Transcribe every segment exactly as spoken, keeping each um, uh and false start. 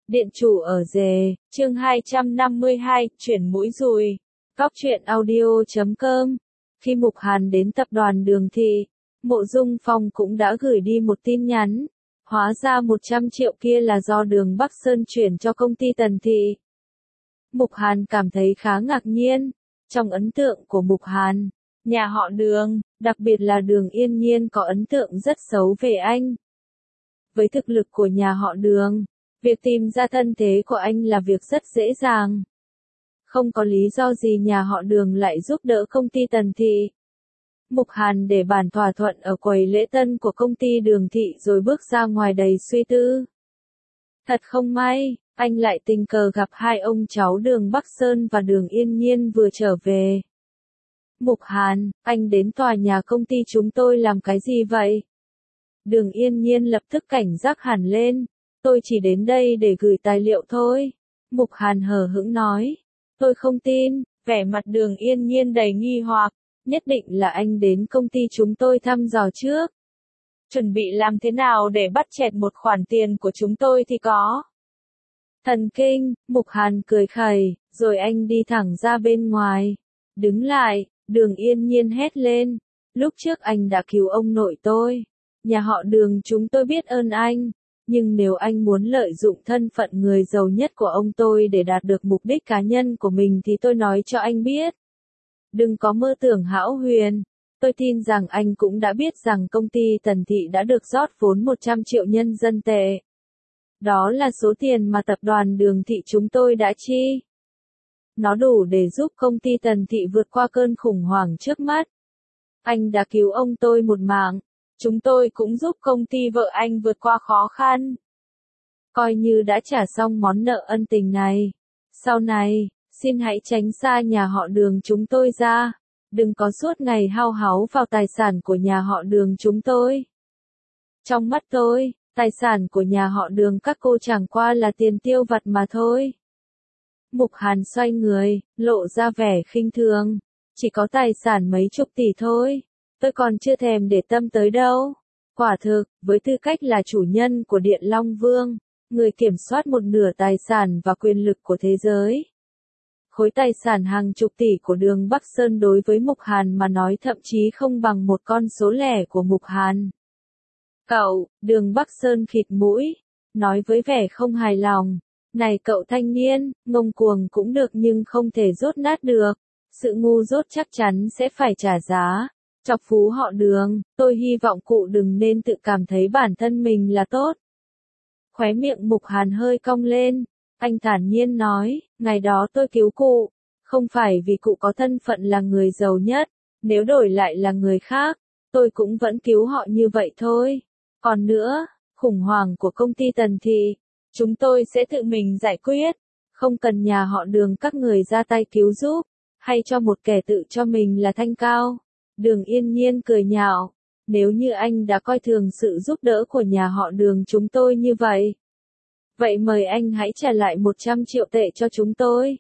Điện chủ ở rề, chương hai trăm năm mươi hai, chuyển mũi dùi. Góc truyện audio chấm com. Khi Mục Hàn đến tập đoàn Đường Thị, Mộ Dung Phong cũng đã gửi đi một tin nhắn. Hóa ra một trăm triệu kia là do Đường Bắc Sơn chuyển cho công ty Tần Thị. Mục Hàn cảm thấy khá ngạc nhiên. Trong ấn tượng của Mục Hàn, nhà họ Đường, đặc biệt là Đường Yên Nhiên có ấn tượng rất xấu về anh. Với thực lực của nhà họ Đường, việc tìm ra thân thế của anh là việc rất dễ dàng. Không có lý do gì nhà họ Đường lại giúp đỡ công ty Tần Thị. Mục Hàn để bản thỏa thuận ở quầy lễ tân của công ty Đường Thị rồi bước ra ngoài đầy suy tư. Thật không may, anh lại tình cờ gặp hai ông cháu Đường Bắc Sơn và Đường Yên Nhiên vừa trở về. Mục Hàn, anh đến tòa nhà công ty chúng tôi làm cái gì vậy? Đường Yên Nhiên lập tức cảnh giác hẳn lên. Tôi chỉ đến đây để gửi tài liệu thôi. Mục Hàn hờ hững nói. Tôi không tin, vẻ mặt Đường Yên Nhiên đầy nghi hoặc. Nhất định là anh đến công ty chúng tôi thăm dò trước. Chuẩn bị làm thế nào để bắt chẹt một khoản tiền của chúng tôi thì có. Thần kinh, Mục Hàn cười khẩy, rồi anh đi thẳng ra bên ngoài. Đứng lại, Đường Yên Nhiên hét lên. Lúc trước anh đã cứu ông nội tôi. Nhà họ Đường chúng tôi biết ơn anh. Nhưng nếu anh muốn lợi dụng thân phận người giàu nhất của ông tôi để đạt được mục đích cá nhân của mình thì tôi nói cho anh biết. Đừng có mơ tưởng hão huyền. Tôi tin rằng anh cũng đã biết rằng công ty Tần Thị đã được rót vốn một trăm triệu nhân dân tệ. Đó là số tiền mà tập đoàn Đường Thị chúng tôi đã chi. Nó đủ để giúp công ty Tần Thị vượt qua cơn khủng hoảng trước mắt. Anh đã cứu ông tôi một mạng. Chúng tôi cũng giúp công ty vợ anh vượt qua khó khăn. Coi như đã trả xong món nợ ân tình này. Sau này, xin hãy tránh xa nhà họ Đường chúng tôi ra. Đừng có suốt ngày hao háu vào tài sản của nhà họ Đường chúng tôi. Trong mắt tôi, tài sản của nhà họ Đường các cô chẳng qua là tiền tiêu vặt mà thôi. Mục Hàn xoay người, lộ ra vẻ khinh thường. Chỉ có tài sản mấy chục tỷ thôi. Tôi còn chưa thèm để tâm tới đâu. Quả thực, với tư cách là chủ nhân của Điện Long Vương, người kiểm soát một nửa tài sản và quyền lực của thế giới. Khối tài sản hàng chục tỷ của Đường Bắc Sơn đối với Mục Hàn mà nói thậm chí không bằng một con số lẻ của Mục Hàn. Cậu, Đường Bắc Sơn khịt mũi, nói với vẻ không hài lòng. Này cậu thanh niên, ngông cuồng cũng được nhưng không thể dốt nát được. Sự ngu dốt chắc chắn sẽ phải trả giá. Chọc phú họ Đường, tôi hy vọng cụ đừng nên tự cảm thấy bản thân mình là tốt. Khóe miệng Mục Hàn hơi cong lên, anh thản nhiên nói, ngày đó tôi cứu cụ, không phải vì cụ có thân phận là người giàu nhất, nếu đổi lại là người khác, tôi cũng vẫn cứu họ như vậy thôi. Còn nữa, khủng hoảng của công ty Tần Thị, chúng tôi sẽ tự mình giải quyết, không cần nhà họ Đường các người ra tay cứu giúp, hay cho một kẻ tự cho mình là thanh cao. Đường Yên Nhiên cười nhạo, nếu như anh đã coi thường sự giúp đỡ của nhà họ Đường chúng tôi như vậy. Vậy mời anh hãy trả lại một trăm triệu tệ cho chúng tôi.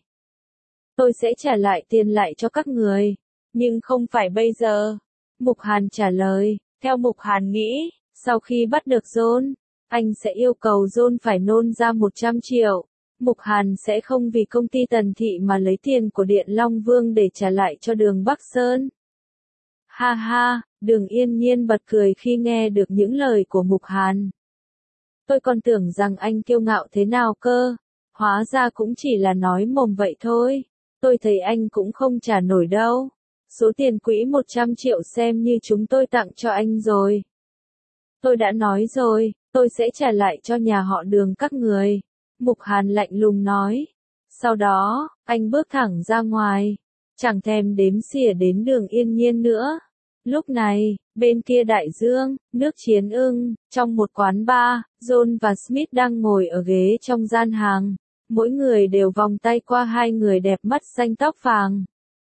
Tôi sẽ trả lại tiền lại cho các người, nhưng không phải bây giờ. Mục Hàn trả lời, theo Mục Hàn nghĩ, sau khi bắt được John, anh sẽ yêu cầu John phải nôn ra một trăm triệu. Mục Hàn sẽ không vì công ty Tần Thị mà lấy tiền của Điện Long Vương để trả lại cho Đường Bắc Sơn. Ha ha, Đường Yên Nhiên bật cười khi nghe được những lời của Mục Hàn. Tôi còn tưởng rằng anh kiêu ngạo thế nào cơ, hóa ra cũng chỉ là nói mồm vậy thôi. Tôi thấy anh cũng không trả nổi đâu. Số tiền quỹ một trăm triệu xem như chúng tôi tặng cho anh rồi. Tôi đã nói rồi, tôi sẽ trả lại cho nhà họ Đường các người. Mục Hàn lạnh lùng nói. Sau đó, anh bước thẳng ra ngoài, chẳng thèm đếm xỉa đến Đường Yên Nhiên nữa. Lúc này, bên kia đại dương, nước Chiến Ưng, trong một quán bar, John và Smith đang ngồi ở ghế trong gian hàng. Mỗi người đều vòng tay qua hai người đẹp mắt xanh tóc vàng.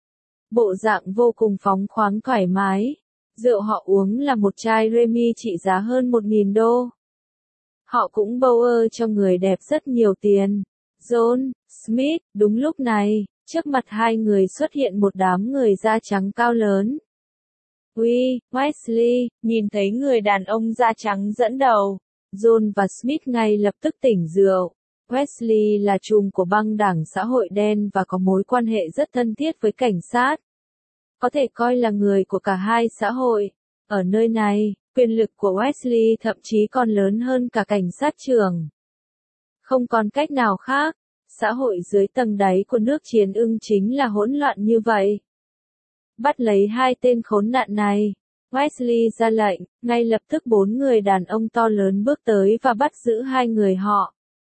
Bộ dạng vô cùng phóng khoáng thoải mái. Rượu họ uống là một chai Remy trị giá hơn một nghìn đô. Họ cũng bâu ơ cho người đẹp rất nhiều tiền. John, Smith, đúng lúc này, trước mặt hai người xuất hiện một đám người da trắng cao lớn. Uy, Wesley, nhìn thấy người đàn ông da trắng dẫn đầu, John và Smith ngay lập tức tỉnh rượu. Wesley là trùm của băng đảng xã hội đen và có mối quan hệ rất thân thiết với cảnh sát. Có thể coi là người của cả hai xã hội. Ở nơi này, quyền lực của Wesley thậm chí còn lớn hơn cả cảnh sát trưởng. Không còn cách nào khác, xã hội dưới tầng đáy của nước Chiến Ưng chính là hỗn loạn như vậy. Bắt lấy hai tên khốn nạn này. Wesley ra lệnh, ngay lập tức bốn người đàn ông to lớn bước tới và bắt giữ hai người họ.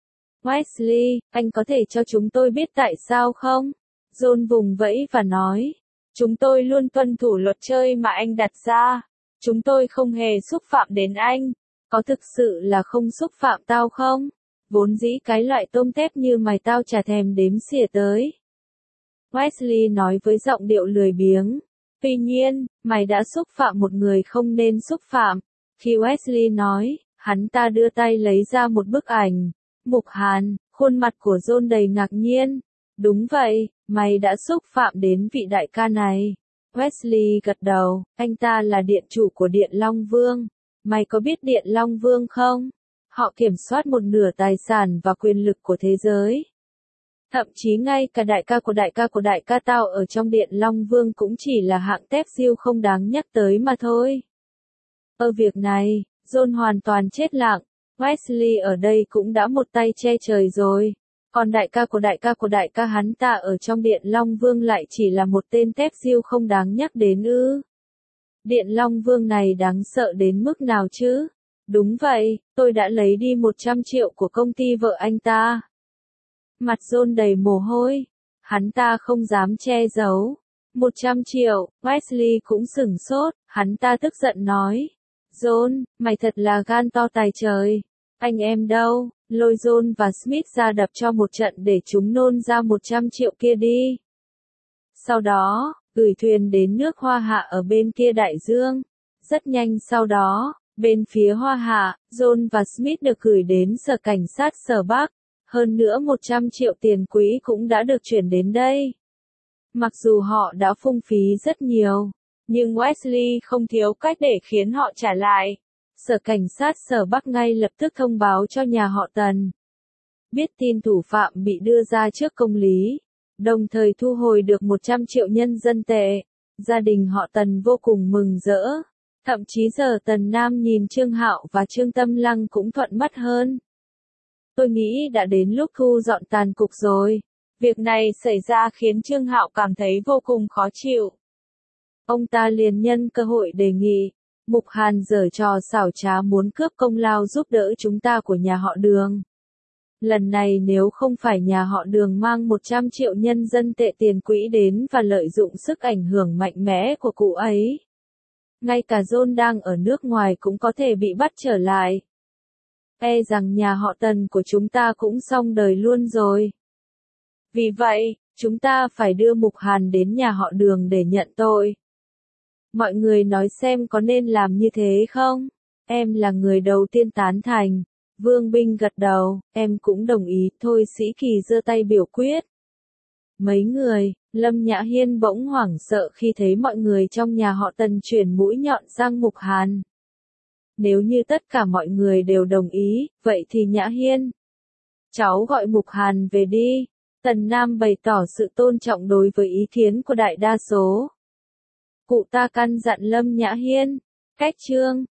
Wesley, anh có thể cho chúng tôi biết tại sao không? John vùng vẫy và nói. Chúng tôi luôn tuân thủ luật chơi mà anh đặt ra. Chúng tôi không hề xúc phạm đến anh. Có thực sự là không xúc phạm tao không? Vốn dĩ cái loại tôm tép như mày tao chả thèm đếm xỉa tới. Wesley nói với giọng điệu lười biếng. Tuy nhiên, mày đã xúc phạm một người không nên xúc phạm. Khi Wesley nói, hắn ta đưa tay lấy ra một bức ảnh. Mục Hàn, khuôn mặt của John đầy ngạc nhiên. Đúng vậy, mày đã xúc phạm đến vị đại ca này. Wesley gật đầu, anh ta là điện chủ của Điện Long Vương. Mày có biết Điện Long Vương không? Họ kiểm soát một nửa tài sản và quyền lực của thế giới. Thậm chí ngay cả đại ca của đại ca của đại ca tao ở trong Điện Long Vương cũng chỉ là hạng tép diêu không đáng nhắc tới mà thôi. Ở việc này, John hoàn toàn chết lặng. Wesley ở đây cũng đã một tay che trời rồi. Còn đại ca của đại ca của đại ca hắn ta ở trong Điện Long Vương lại chỉ là một tên tép diêu không đáng nhắc đến ư. Điện Long Vương này đáng sợ đến mức nào chứ? Đúng vậy, tôi đã lấy đi một trăm triệu của công ty vợ anh ta. Mặt John đầy mồ hôi. Hắn ta không dám che giấu. một trăm triệu, Wesley cũng sửng sốt, hắn ta tức giận nói. John, mày thật là gan to tài trời. Anh em đâu, lôi John và Smith ra đập cho một trận để chúng nôn ra một trăm triệu kia đi. Sau đó, gửi thuyền đến nước Hoa Hạ ở bên kia đại dương. Rất nhanh sau đó, bên phía Hoa Hạ, John và Smith được gửi đến sở cảnh sát sở Bắc. Hơn nữa một trăm triệu tiền quỹ cũng đã được chuyển đến đây. Mặc dù họ đã phung phí rất nhiều, nhưng Wesley không thiếu cách để khiến họ trả lại. Sở cảnh sát sở Bắc ngay lập tức thông báo cho nhà họ Tần. Biết tin thủ phạm bị đưa ra trước công lý, đồng thời thu hồi được một trăm triệu nhân dân tệ. Gia đình họ Tần vô cùng mừng rỡ. Thậm chí giờ Tần Nam nhìn Trương Hạo và Trương Tâm Lăng cũng thuận mắt hơn. Tôi nghĩ đã đến lúc thu dọn tàn cục rồi. Việc này xảy ra khiến Trương Hạo cảm thấy vô cùng khó chịu. Ông ta liền nhân cơ hội đề nghị. Mục Hàn giở trò xảo trá muốn cướp công lao giúp đỡ chúng ta của nhà họ Đường. Lần này nếu không phải nhà họ Đường mang một trăm triệu nhân dân tệ tiền quỹ đến và lợi dụng sức ảnh hưởng mạnh mẽ của cụ ấy, ngay cả John đang ở nước ngoài cũng có thể bị bắt trở lại. E rằng nhà họ Tần của chúng ta cũng xong đời luôn rồi. Vì vậy, chúng ta phải đưa Mục Hàn đến nhà họ Đường để nhận tội. Mọi người nói xem có nên làm như thế không? Em là người đầu tiên tán thành. Vương Binh gật đầu, em cũng đồng ý. Thôi Sĩ Kỳ giơ tay biểu quyết. Mấy người, Lâm Nhã Hiên bỗng hoảng sợ khi thấy mọi người trong nhà họ Tần chuyển mũi nhọn sang Mục Hàn. Nếu như tất cả mọi người đều đồng ý, vậy thì Nhã Hiên, cháu gọi Mục Hàn về đi. Tần Nam bày tỏ sự tôn trọng đối với ý kiến của đại đa số. Cụ ta căn dặn Lâm Nhã Hiên. Cách chương